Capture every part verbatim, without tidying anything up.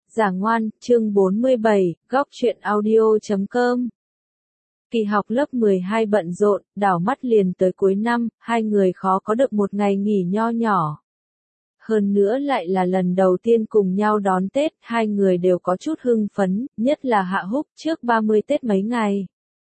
Giả ngoan, chương bốn mươi bảy, góc truyện audio chấm com. Kỳ học lớp mười hai bận rộn, đảo mắt liền tới cuối năm, hai người khó có được một ngày nghỉ nho nhỏ. Hơn nữa lại là lần đầu tiên cùng nhau đón Tết, hai người đều có chút hưng phấn, nhất là Hạ Húc trước ba mươi Tết mấy ngày.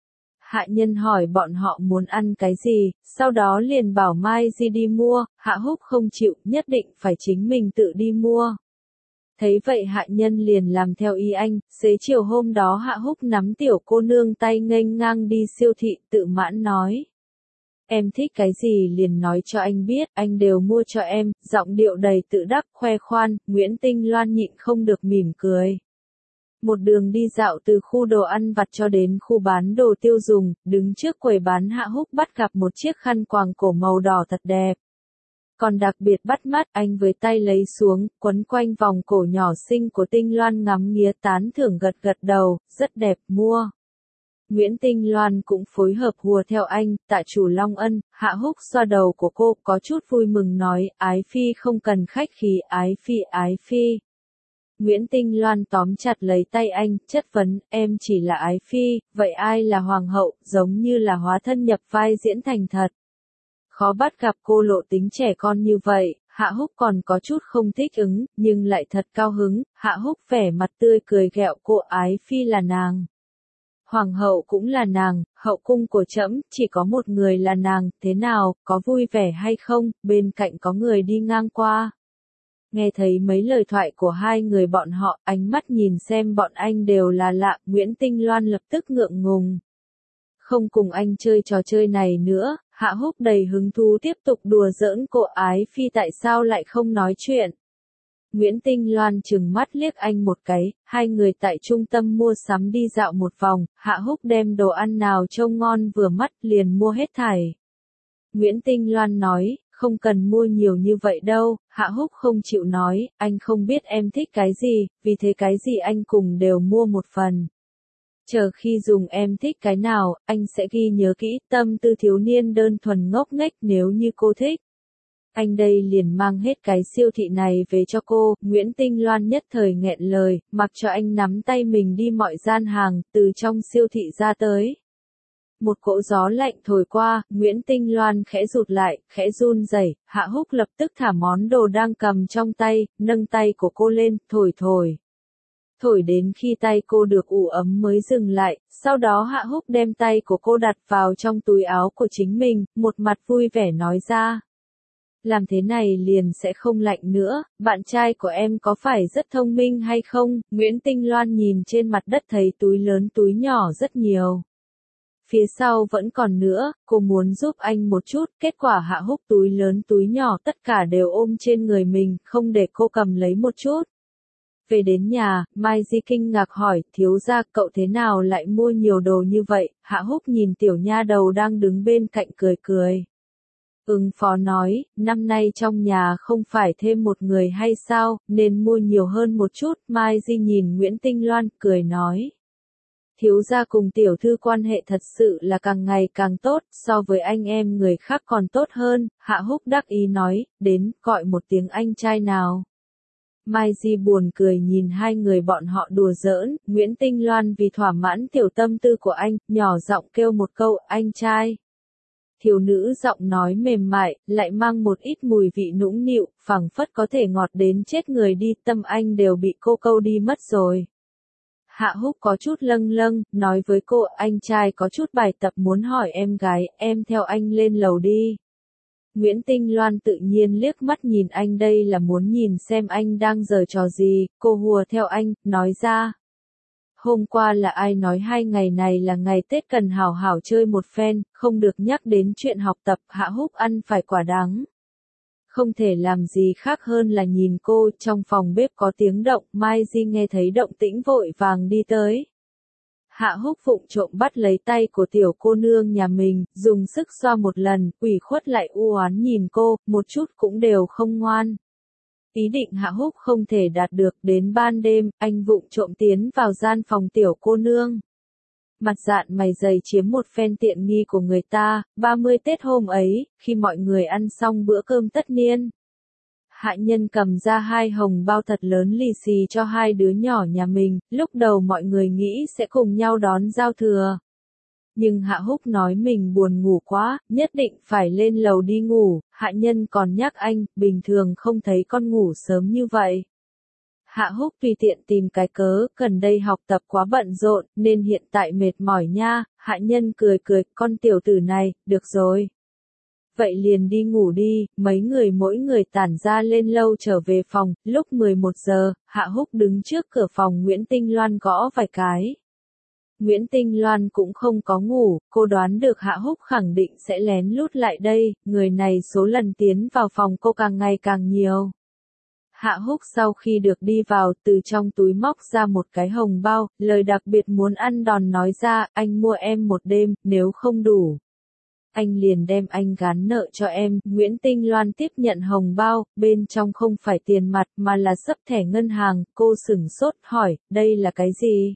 Hạ Nhân hỏi bọn họ muốn ăn cái gì, sau đó liền bảo Mai Di đi mua, Hạ Húc không chịu, nhất định phải chính mình tự đi mua. Thấy vậy Hạ Nhân liền làm theo ý anh, xế chiều hôm đó Hạ Húc nắm tiểu cô nương tay nghênh ngang đi siêu thị, tự mãn nói. Em thích cái gì liền nói cho anh biết, anh đều mua cho em, giọng điệu đầy tự đắc, khoe khoan, Nguyễn Tinh Loan nhịn không được mỉm cười. Một đường đi dạo từ khu đồ ăn vặt cho đến khu bán đồ tiêu dùng, đứng trước quầy bán Hạ Húc bắt gặp một chiếc khăn quàng cổ màu đỏ thật đẹp. Còn đặc biệt bắt mắt, anh với tay lấy xuống, quấn quanh vòng cổ nhỏ xinh của Tinh Loan ngắm nghía tán thưởng gật gật đầu, rất đẹp, mua. Nguyễn Tinh Loan cũng phối hợp hùa theo anh, tạ chủ Long Ân, Hạ Húc xoa đầu của cô, có chút vui mừng nói, ái phi không cần khách khí, ái phi, ái phi. Nguyễn Tinh Loan tóm chặt lấy tay anh, chất vấn, em chỉ là ái phi, vậy ai là hoàng hậu, giống như là hóa thân nhập vai diễn thành thật. Khó bắt gặp cô lộ tính trẻ con như vậy, Hạ Húc còn có chút không thích ứng, nhưng lại thật cao hứng, Hạ Húc vẻ mặt tươi cười ghẹo cô ái phi là nàng. Hoàng hậu cũng là nàng, hậu cung của trẫm chỉ có một người là nàng, thế nào, có vui vẻ hay không, bên cạnh có người đi ngang qua. Nghe thấy mấy lời thoại của hai người bọn họ, ánh mắt nhìn xem bọn anh đều là lạ, Nguyễn Tinh Loan lập tức ngượng ngùng. Không cùng anh chơi trò chơi này nữa, Hạ Húc đầy hứng thú tiếp tục đùa giỡn cô ái phi tại sao lại không nói chuyện. Nguyễn Tinh Loan trừng mắt liếc anh một cái, hai người tại trung tâm mua sắm đi dạo một vòng, Hạ Húc đem đồ ăn nào trông ngon vừa mắt liền mua hết thảy. Nguyễn Tinh Loan nói, không cần mua nhiều như vậy đâu, Hạ Húc không chịu nói, anh không biết em thích cái gì, vì thế cái gì anh cùng đều mua một phần. Chờ khi dùng em thích cái nào, anh sẽ ghi nhớ kỹ, tâm tư thiếu niên đơn thuần ngốc nghếch nếu như cô thích. Anh đây liền mang hết cái siêu thị này về cho cô, Nguyễn Tinh Loan nhất thời nghẹn lời, mặc cho anh nắm tay mình đi mọi gian hàng, từ trong siêu thị ra tới. Một cỗ gió lạnh thổi qua, Nguyễn Tinh Loan khẽ rụt lại, khẽ run rẩy, Hạ Húc lập tức thả món đồ đang cầm trong tay, nâng tay của cô lên, thổi thổi. Thổi đến khi tay cô được ủ ấm mới dừng lại, sau đó Hạ Húc đem tay của cô đặt vào trong túi áo của chính mình, một mặt vui vẻ nói ra. Làm thế này liền sẽ không lạnh nữa, bạn trai của em có phải rất thông minh hay không? Nguyễn Tinh Loan nhìn trên mặt đất thấy túi lớn túi nhỏ rất nhiều. Phía sau vẫn còn nữa, cô muốn giúp anh một chút, kết quả Hạ Húc túi lớn túi nhỏ tất cả đều ôm trên người mình, không để cô cầm lấy một chút. Về đến nhà, Mai Di kinh ngạc hỏi, thiếu gia cậu thế nào lại mua nhiều đồ như vậy, Hạ Húc nhìn tiểu nha đầu đang đứng bên cạnh cười cười. Ứng phó nói, năm nay trong nhà không phải thêm một người hay sao, nên mua nhiều hơn một chút, Mai Di nhìn Nguyễn Tinh Loan, cười nói. Thiếu gia cùng tiểu thư quan hệ thật sự là càng ngày càng tốt, so với anh em người khác còn tốt hơn, Hạ Húc đắc ý nói, đến, gọi một tiếng anh trai nào. Mai Di buồn cười nhìn hai người bọn họ đùa giỡn, Nguyễn Tinh Loan vì thỏa mãn tiểu tâm tư của anh, nhỏ giọng kêu một câu, anh trai. Thiếu nữ giọng nói mềm mại, lại mang một ít mùi vị nũng nịu, phảng phất có thể ngọt đến chết người đi, tâm anh đều bị cô câu đi mất rồi. Hạ Húc có chút lâng lâng, nói với cô, anh trai có chút bài tập muốn hỏi em gái, em theo anh lên lầu đi. Nguyễn Tinh Loan tự nhiên liếc mắt nhìn anh đây là muốn nhìn xem anh đang giở trò gì, cô hùa theo anh, nói ra. Hôm qua là ai nói hai ngày này là ngày Tết cần hảo hảo chơi một phen, không được nhắc đến chuyện học tập, Hạ Húc ăn phải quả đắng. Không thể làm gì khác hơn là nhìn cô, trong phòng bếp có tiếng động, Mai Di nghe thấy động tĩnh vội vàng đi tới. Hạ Húc vụng trộm bắt lấy tay của tiểu cô nương nhà mình, dùng sức xoa một lần, ủy khuất lại u oán nhìn cô, một chút cũng đều không ngoan. Ý định Hạ Húc không thể đạt được, đến ban đêm, anh vụng trộm tiến vào gian phòng tiểu cô nương. Mặt dạn mày dày chiếm một phen tiện nghi của người ta, ba mươi Tết hôm ấy, khi mọi người ăn xong bữa cơm tất niên. Hạ Nhân cầm ra hai hồng bao thật lớn lì xì cho hai đứa nhỏ nhà mình, lúc đầu mọi người nghĩ sẽ cùng nhau đón giao thừa. Nhưng Hạ Húc nói mình buồn ngủ quá, nhất định phải lên lầu đi ngủ, Hạ Nhân còn nhắc anh, bình thường không thấy con ngủ sớm như vậy. Hạ Húc tùy tiện tìm cái cớ, gần đây học tập quá bận rộn, nên hiện tại mệt mỏi nha, Hạ Nhân cười cười, con tiểu tử này, được rồi. Vậy liền đi ngủ đi, mấy người mỗi người tản ra lên lâu trở về phòng, lúc mười một giờ, Hạ Húc đứng trước cửa phòng Nguyễn Tinh Loan gõ vài cái. Nguyễn Tinh Loan cũng không có ngủ, cô đoán được Hạ Húc khẳng định sẽ lén lút lại đây, người này số lần tiến vào phòng cô càng ngày càng nhiều. Hạ Húc sau khi được đi vào, từ trong túi móc ra một cái hồng bao, lời đặc biệt muốn ăn đòn nói ra, anh mua em một đêm, nếu không đủ. Anh liền đem anh gán nợ cho em, Nguyễn Tinh Loan tiếp nhận hồng bao, bên trong không phải tiền mặt mà là xấp thẻ ngân hàng, cô sửng sốt hỏi, đây là cái gì?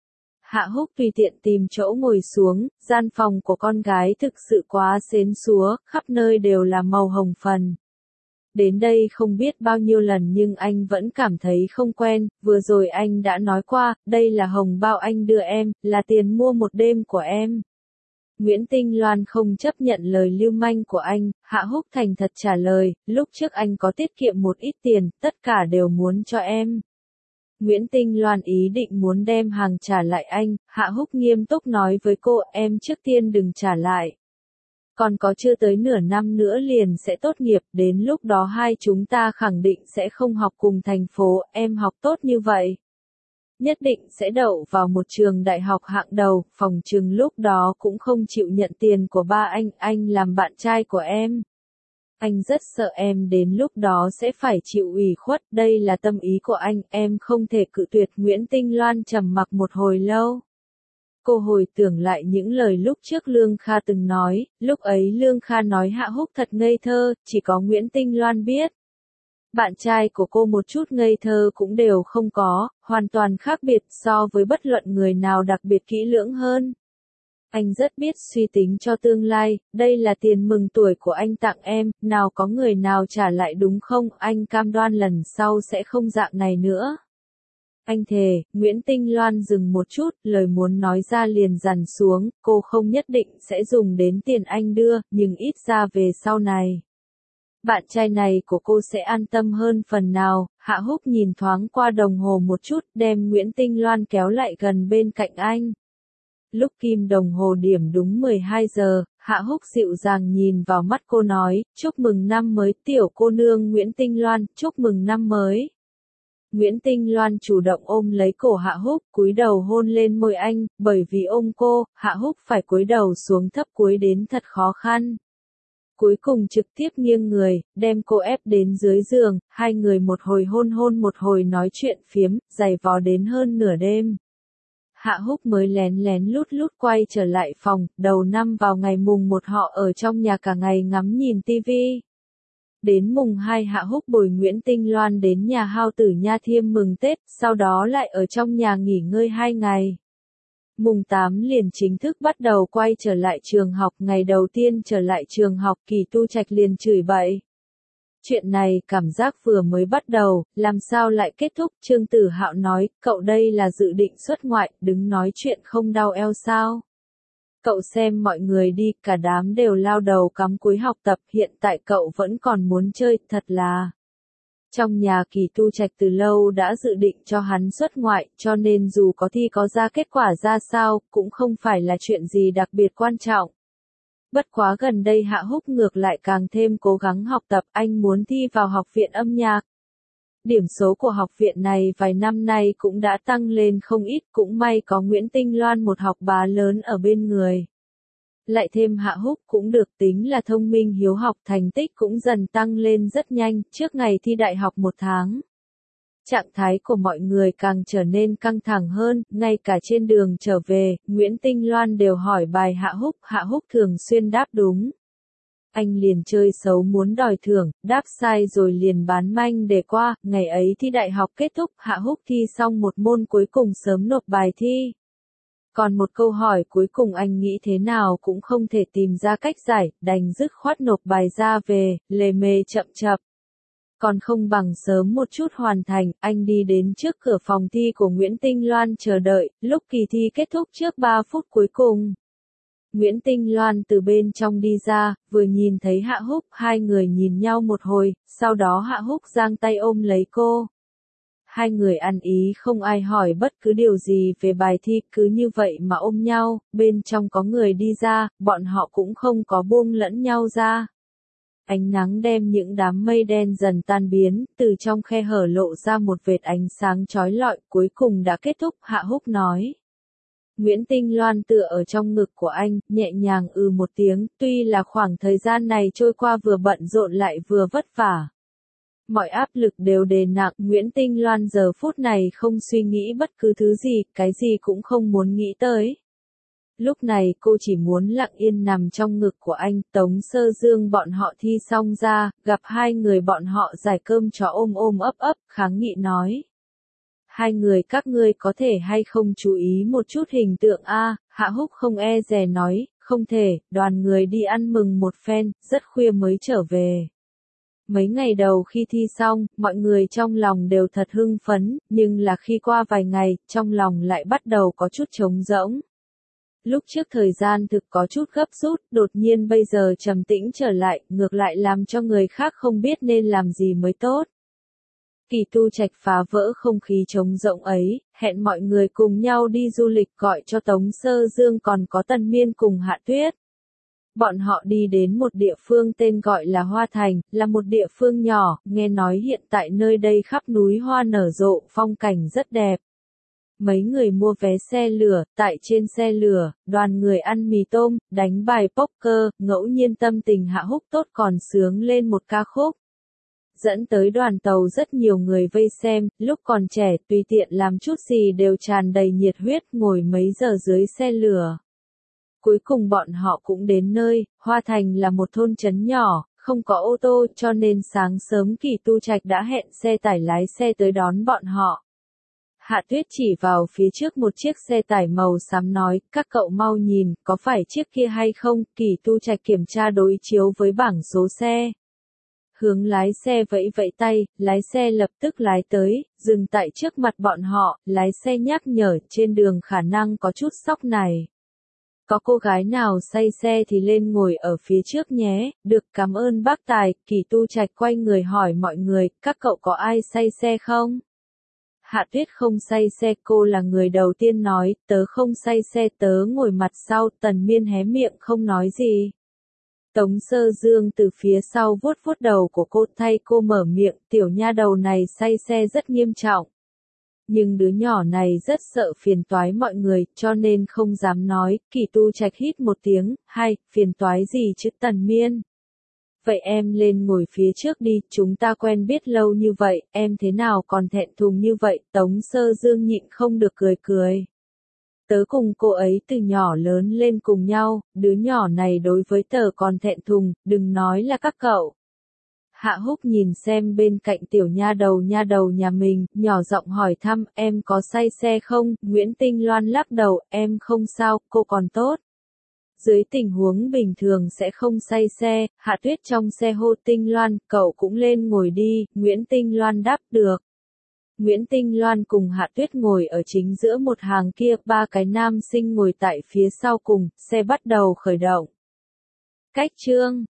Hạ Húc tùy tiện tìm chỗ ngồi xuống, gian phòng của con gái thực sự quá xến xúa, khắp nơi đều là màu hồng phần. Đến đây không biết bao nhiêu lần nhưng anh vẫn cảm thấy không quen, vừa rồi anh đã nói qua, đây là hồng bao anh đưa em, là tiền mua một đêm của em. Nguyễn Tinh Loan không chấp nhận lời lưu manh của anh, Hạ Húc thành thật trả lời, lúc trước anh có tiết kiệm một ít tiền, tất cả đều muốn cho em. Nguyễn Tinh Loan ý định muốn đem hàng trả lại anh, Hạ Húc nghiêm túc nói với cô, em trước tiên đừng trả lại. Còn có chưa tới nửa năm nữa liền sẽ tốt nghiệp, đến lúc đó hai chúng ta khẳng định sẽ không học cùng thành phố, em học tốt như vậy. Nhất định sẽ đậu vào một trường đại học hạng đầu, phòng trừng lúc đó cũng không chịu nhận tiền của ba anh, anh làm bạn trai của em. Anh rất sợ em đến lúc đó sẽ phải chịu ủy khuất, đây là tâm ý của anh, em không thể cự tuyệt. Nguyễn Tinh Loan trầm mặc một hồi lâu. Cô hồi tưởng lại những lời lúc trước Lương Kha từng nói, lúc ấy Lương Kha nói Hạ Húc thật ngây thơ, chỉ có Nguyễn Tinh Loan biết. Bạn trai của cô một chút ngây thơ cũng đều không có, hoàn toàn khác biệt so với bất luận người nào đặc biệt kỹ lưỡng hơn. Anh rất biết suy tính cho tương lai, đây là tiền mừng tuổi của anh tặng em, nào có người nào trả lại đúng không, anh cam đoan lần sau sẽ không dạng này nữa. Anh thề, Nguyễn Tinh Loan dừng một chút, lời muốn nói ra liền dằn xuống, cô không nhất định sẽ dùng đến tiền anh đưa, nhưng ít ra về sau này. Bạn trai này của cô sẽ an tâm hơn phần nào. Hạ Húc nhìn thoáng qua đồng hồ một chút, đem Nguyễn Tinh Loan kéo lại gần bên cạnh anh. Lúc kim đồng hồ điểm đúng mười hai giờ, Hạ Húc dịu dàng nhìn vào mắt cô nói, chúc mừng năm mới tiểu cô nương Nguyễn Tinh Loan, chúc mừng năm mới. Nguyễn Tinh Loan chủ động ôm lấy cổ Hạ Húc, cúi đầu hôn lên môi anh, bởi vì ôm cô, Hạ Húc phải cúi đầu xuống thấp cúi đến thật khó khăn. Cuối cùng trực tiếp nghiêng người, đem cô ép đến dưới giường, hai người một hồi hôn hôn một hồi nói chuyện phiếm, giày vò đến hơn nửa đêm. Hạ Húc mới lén lén lút lút quay trở lại phòng, đầu năm vào ngày mùng một họ ở trong nhà cả ngày ngắm nhìn tivi. Đến mùng hai Hạ Húc bồi Nguyễn Tinh Loan đến nhà Hao Tử Nha Thiêm mừng Tết, sau đó lại ở trong nhà nghỉ ngơi hai ngày. Mùng tám liền chính thức bắt đầu quay trở lại trường học, ngày đầu tiên trở lại trường học Kỳ Tu Trạch liền chửi bậy. Chuyện này cảm giác vừa mới bắt đầu, làm sao lại kết thúc, Trương Tử Hạo nói, cậu đây là dự định xuất ngoại, đứng nói chuyện không đau eo sao. Cậu xem mọi người đi, cả đám đều lao đầu cắm cúi học tập, hiện tại cậu vẫn còn muốn chơi, thật là... Trong nhà Kỳ Tu Trạch từ lâu đã dự định cho hắn xuất ngoại, cho nên dù có thi có ra kết quả ra sao, cũng không phải là chuyện gì đặc biệt quan trọng. Bất quá gần đây Hạ Húc ngược lại càng thêm cố gắng học tập, anh muốn thi vào học viện âm nhạc. Điểm số của học viện này vài năm nay cũng đã tăng lên không ít, cũng may có Nguyễn Tinh Loan một học bá lớn ở bên người. Lại thêm Hạ Húc cũng được tính là thông minh hiếu học, thành tích cũng dần tăng lên rất nhanh, trước ngày thi đại học một tháng. Trạng thái của mọi người càng trở nên căng thẳng hơn, ngay cả trên đường trở về, Nguyễn Tinh Loan đều hỏi bài Hạ Húc, Hạ Húc thường xuyên đáp đúng. Anh liền chơi xấu muốn đòi thưởng, đáp sai rồi liền bán manh để qua, ngày ấy thi đại học kết thúc, Hạ Húc thi xong một môn cuối cùng sớm nộp bài thi. Còn một câu hỏi cuối cùng anh nghĩ thế nào cũng không thể tìm ra cách giải, đành dứt khoát nộp bài ra về, lề mề chậm chập. Còn không bằng sớm một chút hoàn thành, anh đi đến trước cửa phòng thi của Nguyễn Tinh Loan chờ đợi, lúc kỳ thi kết thúc trước ba phút cuối cùng. Nguyễn Tinh Loan từ bên trong đi ra, vừa nhìn thấy Hạ Húc, hai người nhìn nhau một hồi, sau đó Hạ Húc giang tay ôm lấy cô. Hai người ăn ý không ai hỏi bất cứ điều gì về bài thi, cứ như vậy mà ôm nhau, bên trong có người đi ra, bọn họ cũng không có buông lẫn nhau ra. Ánh nắng đem những đám mây đen dần tan biến, từ trong khe hở lộ ra một vệt ánh sáng chói lọi, cuối cùng đã kết thúc, Hạ Húc nói. Nguyễn Tinh Loan tựa ở trong ngực của anh, nhẹ nhàng ừ một tiếng, tuy là khoảng thời gian này trôi qua vừa bận rộn lại vừa vất vả. Mọi áp lực đều đè nặng, Nguyễn Tinh Loan giờ phút này không suy nghĩ bất cứ thứ gì, cái gì cũng không muốn nghĩ tới. Lúc này cô chỉ muốn lặng yên nằm trong ngực của anh. Tống Sơ Dương bọn họ thi xong ra, gặp hai người bọn họ giải cơm cho ôm ôm ấp ấp, kháng nghị nói. Hai người các ngươi có thể hay không chú ý một chút hình tượng a? Hạ Húc không e dè nói, không thể, đoàn người đi ăn mừng một phen, rất khuya mới trở về. Mấy ngày đầu khi thi xong, mọi người trong lòng đều thật hưng phấn, nhưng là khi qua vài ngày, trong lòng lại bắt đầu có chút trống rỗng. Lúc trước thời gian thực có chút gấp rút, đột nhiên bây giờ trầm tĩnh trở lại, ngược lại làm cho người khác không biết nên làm gì mới tốt. Kỳ Tu Trạch phá vỡ không khí trống rỗng ấy, hẹn mọi người cùng nhau đi du lịch, gọi cho Tống Sơ Dương còn có Tần Miên cùng Hạ Tuyết. Bọn họ đi đến một địa phương tên gọi là Hoa Thành, là một địa phương nhỏ, nghe nói hiện tại nơi đây khắp núi hoa nở rộ, phong cảnh rất đẹp. Mấy người mua vé xe lửa, tại trên xe lửa, đoàn người ăn mì tôm, đánh bài poker, ngẫu nhiên tâm tình Hạ Húc tốt còn sướng lên một ca khúc. Dẫn tới đoàn tàu rất nhiều người vây xem, lúc còn trẻ tùy tiện làm chút gì đều tràn đầy nhiệt huyết, ngồi mấy giờ dưới xe lửa. Cuối cùng bọn họ cũng đến nơi, Hoa Thành là một thôn trấn nhỏ, không có ô tô cho nên sáng sớm Kỳ Tu Trạch đã hẹn xe tải lái xe tới đón bọn họ. Hạ Tuyết chỉ vào phía trước một chiếc xe tải màu xám nói, các cậu mau nhìn, có phải chiếc kia hay không? Kỳ Tu Trạch kiểm tra đối chiếu với bảng số xe. Hướng lái xe vẫy vẫy tay, lái xe lập tức lái tới, dừng tại trước mặt bọn họ, lái xe nhắc nhở trên đường khả năng có chút sóc này. Có cô gái nào say xe thì lên ngồi ở phía trước nhé, được cảm ơn bác tài. Kỳ Tu Trạch quay người hỏi mọi người, các cậu có ai say xe không? Hạ Tuyết không say xe, cô là người đầu tiên nói, tớ không say xe, tớ ngồi mặt sau. Tần Miên hé miệng không nói gì. Tống Sơ Dương từ phía sau vuốt vuốt đầu của cô, thay cô mở miệng, tiểu nha đầu này say xe rất nghiêm trọng. Nhưng đứa nhỏ này rất sợ phiền toái mọi người, cho nên không dám nói. Kỳ Tu Trạch hít một tiếng, hay, phiền toái gì chứ? Tần Miên. Vậy em lên ngồi phía trước đi, chúng ta quen biết lâu như vậy, em thế nào còn thẹn thùng như vậy? Tống Sơ Dương nhịn không được cười cười. Tớ cùng cô ấy từ nhỏ lớn lên cùng nhau, đứa nhỏ này đối với tớ còn thẹn thùng, đừng nói là các cậu. Hạ Húc nhìn xem bên cạnh tiểu nha đầu nha đầu nhà mình, nhỏ giọng hỏi thăm, em có say xe không? Nguyễn Tinh Loan lắc đầu, em không sao, cô còn tốt. Dưới tình huống bình thường sẽ không say xe. Hạ Tuyết trong xe hô Tinh Loan, cậu cũng lên ngồi đi. Nguyễn Tinh Loan đáp được. Nguyễn Tinh Loan cùng Hạ Tuyết ngồi ở chính giữa một hàng kia, ba cái nam sinh ngồi tại phía sau cùng, xe bắt đầu khởi động. Cách chương